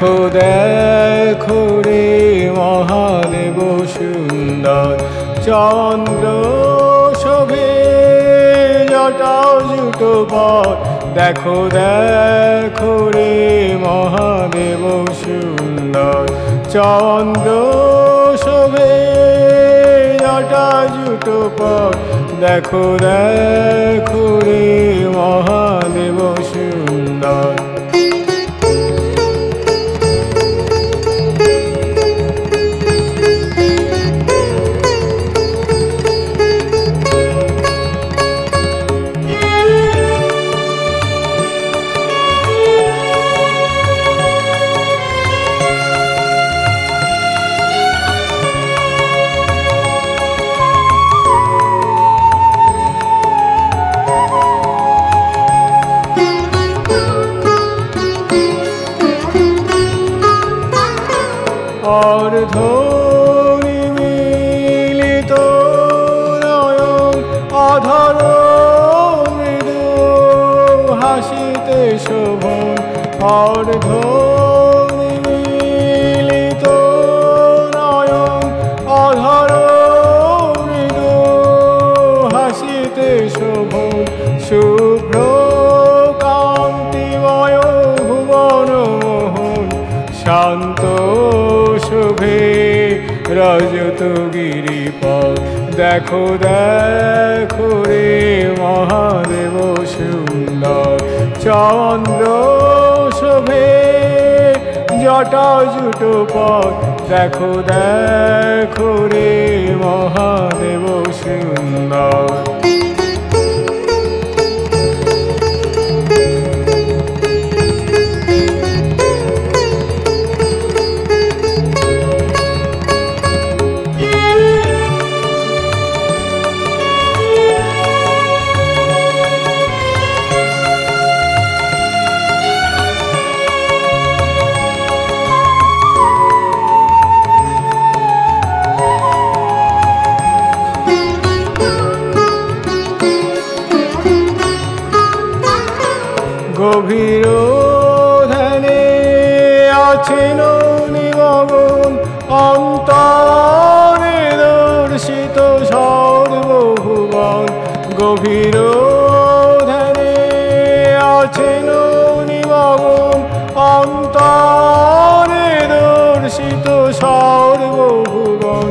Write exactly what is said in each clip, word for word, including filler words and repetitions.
দেখো দেখো রে মহাদেব সুন্দর, চন্দ্র শোভে জটা জুটো পর। দেখো দেখো রে মহাদেব সুন্দর, চন্দ্র শোভে জটা জুটো পর। দেখো দেখো রে মহাদেব সুন্দর। অর্ধ নিমিলিত নয়ন, অধর মৃদু হাসিতে শোভন। অর্ধ নিমিলিত নয়ন, অধর মৃদু হাসিতে শোভন। শুভ্র কান্তিময় ভুবন মোহন, শান্ত শোভে রজত গিরিপথ। দেখো দেখো রে মহাদেব সুন্দর, চন্দ্র শোভে জটা জুটো পথ। দেখো দেখো রে মহাদেব সুন্দর। গভীর ধ্যানে আছেন নিমগ্ন, অন্তরে দর্শিত সর্বভুবন। গভীর ধ্যানে আছেন নিমগ্ন, অন্তরে দর্শিত সর্বভুবন।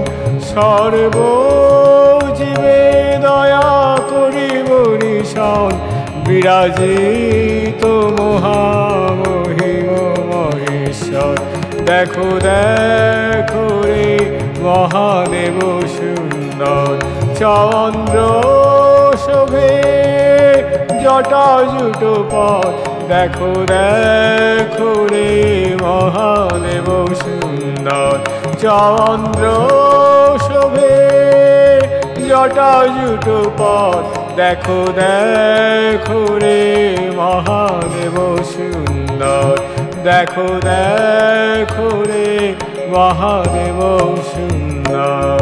সর্বজীবে দয়া করিব নিশান, বিরাজিত মহামহিম মহেশ্বর। দেখো দেখো রে মহাদেব সুন্দর, চন্দ্র শোভে জটা জুটো পথ। দেখো দেখো রে মহাদেব সুন্দর, চন্দ্র শোভে জটা জুটো পথ। দেখো দেখো রে মহাদেব সুন্দর, দেখো দেখো রে মহাদেব সুন্দর।